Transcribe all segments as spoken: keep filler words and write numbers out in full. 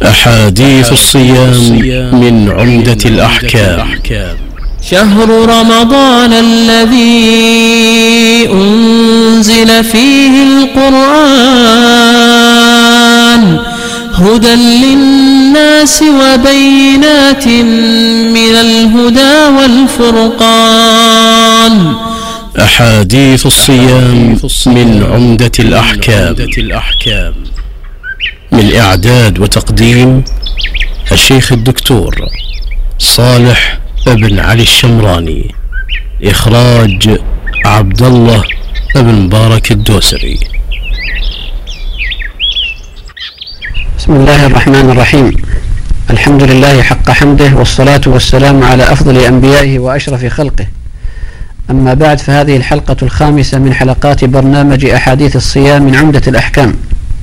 أحاديث الصيام من عمدة الأحكام. شهر رمضان الذي أنزل فيه القرآن هدى للناس وبينات من الهدى والفرقان. أحاديث الصيام من عمدة الأحكام. من إعداد وتقديم الشيخ الدكتور صالح ابن علي الشمراني، إخراج عبد الله ابن مبارك الدوسري. بسم الله الرحمن الرحيم. الحمد لله حق حمده، والصلاة والسلام على أفضل أنبيائه وأشرف خلقه. أما بعد، فهذه الحلقة الخامسة من حلقات برنامج أحاديث الصيام من عمدة الأحكام،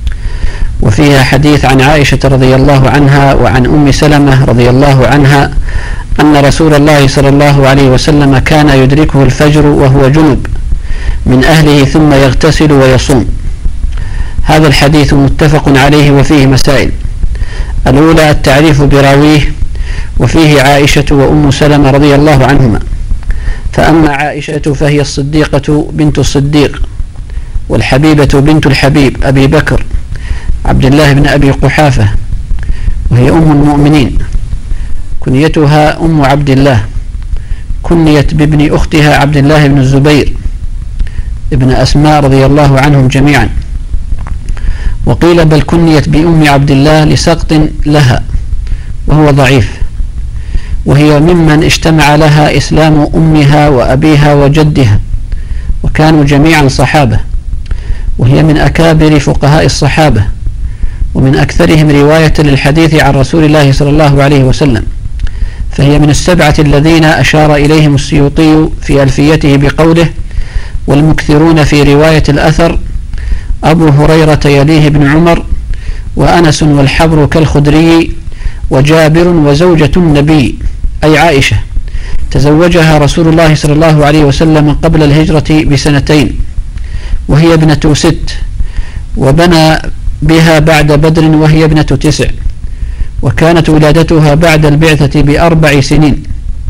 وفيها حديث عن عائشة رضي الله عنها وعن أم سلمة رضي الله عنها أن رسول الله صلى الله عليه وسلم كان يدركه الفجر وهو جنب من أهله ثم يغتسل ويصوم. هذا الحديث متفق عليه وفيه مسائل. الأولى التعريف براويه، وفيه عائشة وأم سلمة رضي الله عنهما. فأما عائشة فهي الصديقة بنت الصديق، والحبيبة بنت الحبيب أبي بكر عبد الله بن أبي قحافة، وهي أم المؤمنين، كنيتها أم عبد الله، كنيت بابن أختها عبد الله بن الزبير ابن أسماء رضي الله عنهم جميعا، وقيل بل كنيت بأم عبد الله لسقط لها وهو ضعيف، وهي ممن اجتمع لها إسلام أمها وأبيها وجدها، وكانوا جميعا صحابة، وهي من أكابر فقهاء الصحابة، ومن أكثرهم رواية للحديث عن رسول الله صلى الله عليه وسلم. فهي من السبعة الذين أشار إليهم السيوطي في ألفيته بقوله: والمكثرون في رواية الأثر أبو هريرة يليه ابن عمر، وأنس والحبر كالخدري، وجابر وزوجة النبي أي عائشة تزوجها رسول الله صلى الله عليه وسلم قبل الهجرة بسنتين، وهي ابنة ست، وبنى بها بعد بدر وهي ابنة تسع، وكانت ولادتها بعد البعثة بأربع سنين.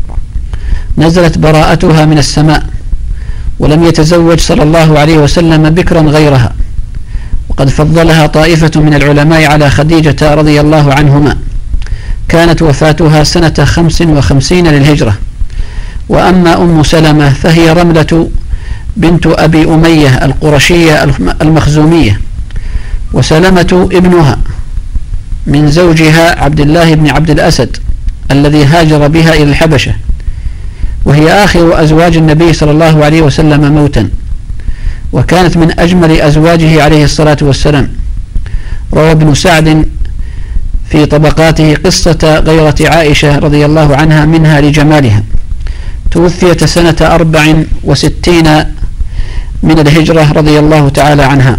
نزلت براءتها من السماء، ولم يتزوج صلى الله عليه وسلم بكرا غيرها، وقد فضلها طائفة من العلماء على خديجة رضي الله عنهما. كانت وفاتها سنة خمس وخمسين للهجرة. وأما أم سلمة فهي رملة بنت أبي أمية القرشية المخزومية، وسلمة ابنها من زوجها عبد الله بن عبد الأسد الذي هاجر بها إلى الحبشة، وهي آخر أزواج النبي صلى الله عليه وسلم موتا، وكانت من أجمل أزواجه عليه الصلاة والسلام. روى ابن سعد في طبقاته قصة غيرة عائشة رضي الله عنها منها لجمالها. توفيت سنة أربع وستين من الهجرة رضي الله تعالى عنها.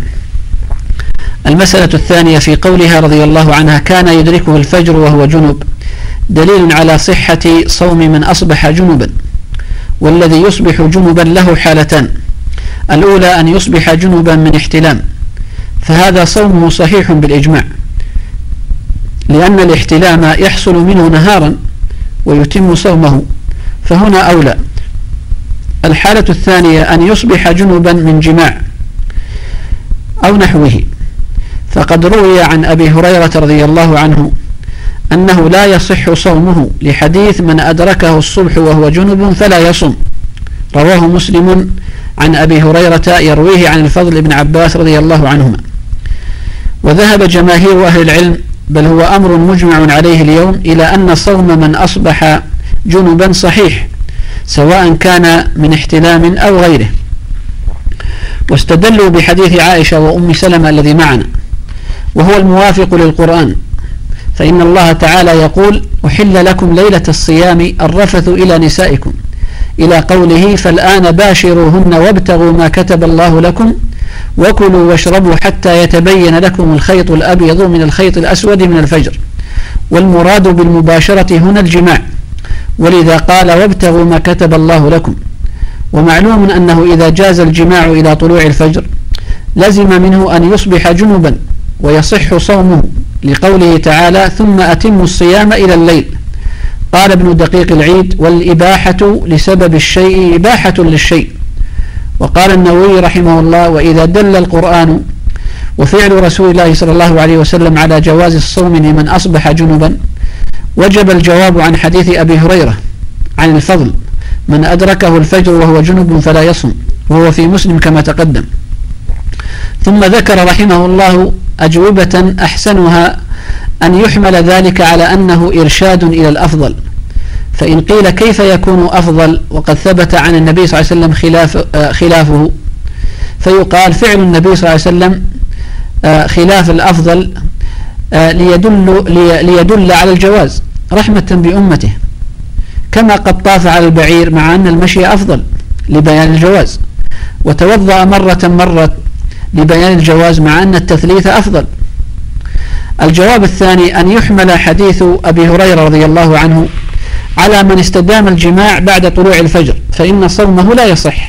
المسألة الثانية في قولها رضي الله عنها كان يدركه الفجر وهو جنب، دليل على صحة صوم من أصبح جنبا. والذي يصبح جنبا له حالتان: الأولى أن يصبح جنبا من احتلام، فهذا صومه صحيح بالإجماع، لأن الاحتلام يحصل منه نهارا ويتم صومه، فهنا أولى. الحالة الثانية أن يصبح جنبا من جماع أو نحوه، فقد روي عن أبي هريرة رضي الله عنه أنه لا يصح صومه لحديث من أدركه الصبح وهو جنب فلا يصوم، رواه مسلم عن أبي هريرة يرويه عن الفضل بن عباس رضي الله عنهما. وذهب جماهير أهل العلم، بل هو أمر مجمع عليه اليوم، إلى أن صوم من أصبح جنبا صحيح، سواء كان من احتلام أو غيره. واستدلوا بحديث عائشة وأم سلمة الذي معنا، وهو الموافق للقرآن، فإن الله تعالى يقول: أحل لكم ليلة الصيام الرفث إلى نسائكم، إلى قوله: فالآن باشروهن وابتغوا ما كتب الله لكم وكلوا واشربوا حتى يتبين لكم الخيط الأبيض من الخيط الأسود من الفجر. والمراد بالمباشرة هنا الجماع، ولذا قال: وابتغوا ما كتب الله لكم. ومعلوم أنه إذا جاز الجماع إلى طلوع الفجر لزم منه أن يصبح جنبا، ويصح صومه لقوله تعالى ثم أتموا الصيام إلى الليل. قال ابن دقيق العيد والإباحة لسبب الشيء إباحة للشيء. وقال النووي رحمه الله وإذا دل القرآن وفعل رسول الله صلى الله عليه وسلم على جواز الصوم لمن أصبح جنبا وجب الجواب عن حديث أبي هريرة عن الفضل من أدركه الفجر وهو جنب فلا يصم، وهو في مسلم كما تقدم. ثم ذكر رحمه الله أجوبة أحسنها أن يحمل ذلك على أنه إرشاد إلى الأفضل، فإن قيل كيف يكون أفضل وقد ثبت عن النبي صلى الله عليه وسلم خلاف خلافه، فيقال فعل النبي صلى الله عليه وسلم خلاف الأفضل ليدل, ليدل على الجواز رحمة بأمته، كما قد طاف على البعير مع أن المشي أفضل لبيان الجواز، وتوضأ مرة مرة لبيان الجواز مع أن التثليث أفضل. الجواب الثاني أن يحمل حديث أبي هريرة رضي الله عنه على من استدام الجماع بعد طلوع الفجر فإن صومه لا يصح.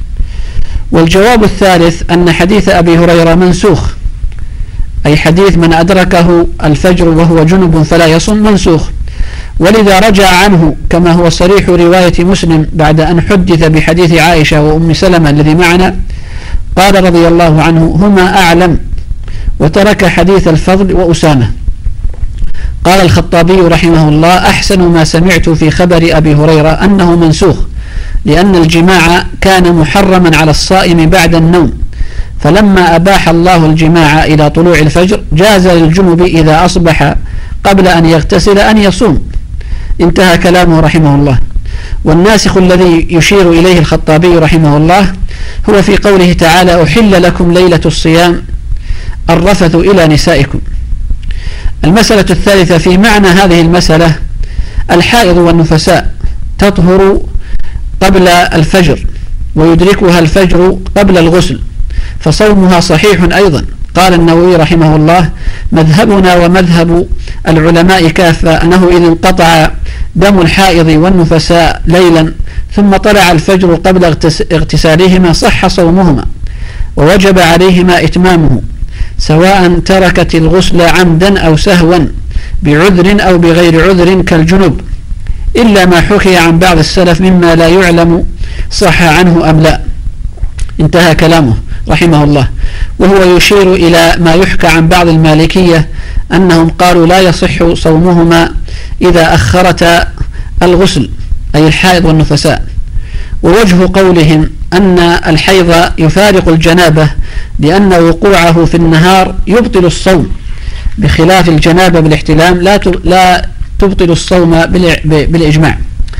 والجواب الثالث أن حديث أبي هريرة منسوخ، أي حديث من أدركه الفجر وهو جنب فلا يصم منسوخ، ولذا رجع عنه كما هو صريح رواية مسلم بعد أن حدث بحديث عائشة وأم سلمة الذي معنا، قال رضي الله عنه هما أعلم، وترك حديث الفضل وأسامة. قال الخطابي رحمه الله أحسن ما سمعت في خبر أبي هريرة أنه منسوخ، لأن الجماع كان محرما على الصائم بعد النوم، فلما أباح الله الجماع إلى طلوع الفجر جاز للجنب إذا أصبح قبل أن يغتسل أن يصوم. انتهى كلامه رحمه الله. والناسخ الذي يشير إليه الخطابي رحمه الله هو في قوله تعالى أحل لكم ليلة الصيام الرفث إلى نسائكم. المسألة الثالثة في معنى هذه المسألة الحائض والنفساء تطهر قبل الفجر ويدركها الفجر قبل الغسل فصومها صحيح أيضا. قال النووي رحمه الله مذهبنا ومذهب العلماء كافة أنه إذا انقطع دم الحائض والنفساء ليلا ثم طلع الفجر قبل اغتسالهما صح صومهما ووجب عليهما إتمامه، سواء تركت الغسل عمدا أو سهوا بعذر أو بغير عذر كالجنب، إلا ما حكي عن بعض السلف مما لا يعلم صح عنه أم لا. انتهى كلامه رحمه الله. وهو يشير إلى ما يحكى عن بعض المالكية أنهم قالوا لا يصح صومهما إذا أخرت الغسل، أي الحائض والنفساء. ووجه قولهم أن الحيض يفارق الجنابة لأن وقوعه في النهار يبطل الصوم، بخلاف الجنابة بالاحتلام لا لا تبطل الصوم بالإجماع.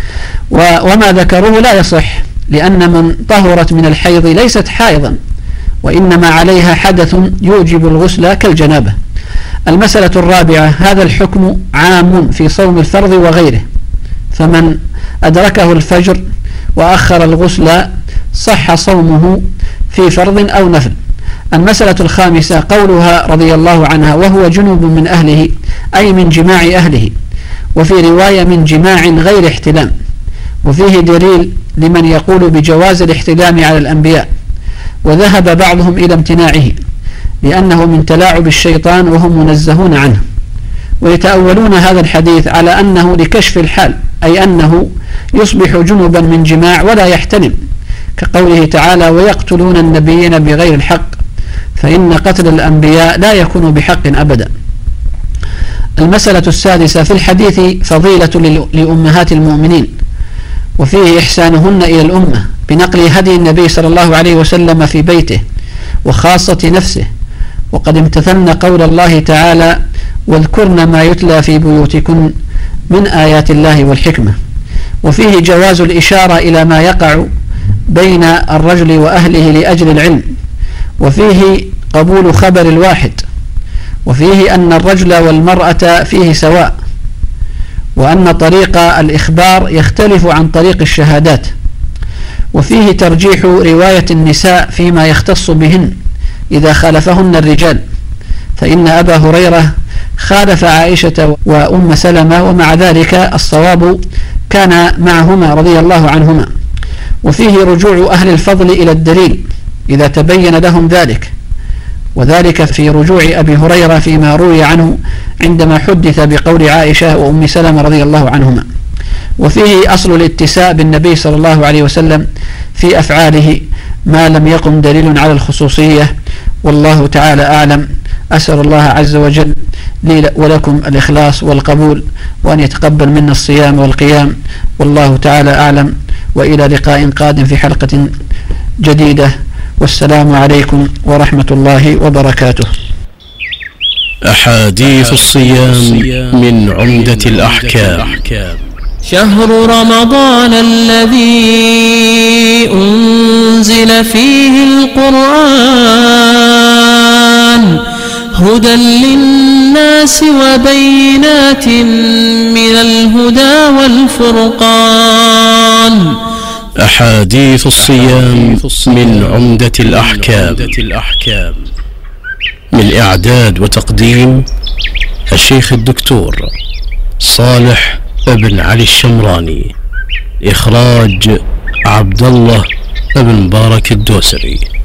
وما ذكروه لا يصح، لأن من طهرت من الحيض ليست حائضا وإنما عليها حدث يوجب الغسل كالجنابة. المسألة الرابعة هذا الحكم عام في صوم الفرض وغيره، فمن أدركه الفجر وأخر الغسل صح صومه في فرض أو نفل. المسألة الخامسة قولها رضي الله عنها وهو جنوب من أهله، أي من جماع أهله، وفي رواية من جماع غير احتلام، وفيه دليل لمن يقول بجواز الاحتلام على الأنبياء، وذهب بعضهم إلى امتناعه لأنه من تلاعب الشيطان وهم منزهون عنه، ويتأولون هذا الحديث على أنه لكشف الحال، أي أنه يصبح جنبا من جماع ولا يحتلم، كقوله تعالى ويقتلون النبيين بغير الحق، فإن قتل الأنبياء لا يكون بحق أبدا. المسألة السادسة في الحديث فضيلة لأمهات المؤمنين، وفيه إحسانهن إلى الأمة بنقل هدي النبي صلى الله عليه وسلم في بيته وخاصة نفسه، وقد امتثلن قول الله تعالى واذكرن ما يتلى في بيوتكن من آيات الله والحكمة. وفيه جواز الإشارة إلى ما يقع بين الرجل وأهله لأجل العلم، وفيه قبول خبر الواحد، وفيه أن الرجل والمرأة فيه سواء، وأن طريق الإخبار يختلف عن طريق الشهادات، وفيه ترجيح رواية النساء فيما يختص بهن إذا خالفهن الرجال، فإن أبا هريرة خالف عائشة وأم سلمة، ومع ذلك الصواب كان معهما رضي الله عنهما. وفيه رجوع أهل الفضل إلى الدليل إذا تبين لهم ذلك، وذلك في رجوع أبي هريرة فيما روي عنه عندما حدث بقول عائشة وأم سلمة رضي الله عنهما. وفيه أصل الاتساء بالنبي صلى الله عليه وسلم في أفعاله ما لم يقم دليل على الخصوصية، والله تعالى أعلم. أسأل الله عز وجل لي ولكم الإخلاص والقبول، وأن يتقبل منا الصيام والقيام، والله تعالى أعلم. وإلى لقاء قادم في حلقة جديدة، والسلام عليكم ورحمة الله وبركاته. أحاديث الصيام من عمدة الأحكام. شهر رمضان الذي أنزل فيه القرآن هدى للناس وبينات من الهدى والفرقان. أحاديث الصيام من عمدة الأحكام. من إعداد وتقديم الشيخ الدكتور صالح بن علي الشمراني. إخراج عبد الله بن مبارك الدوسري.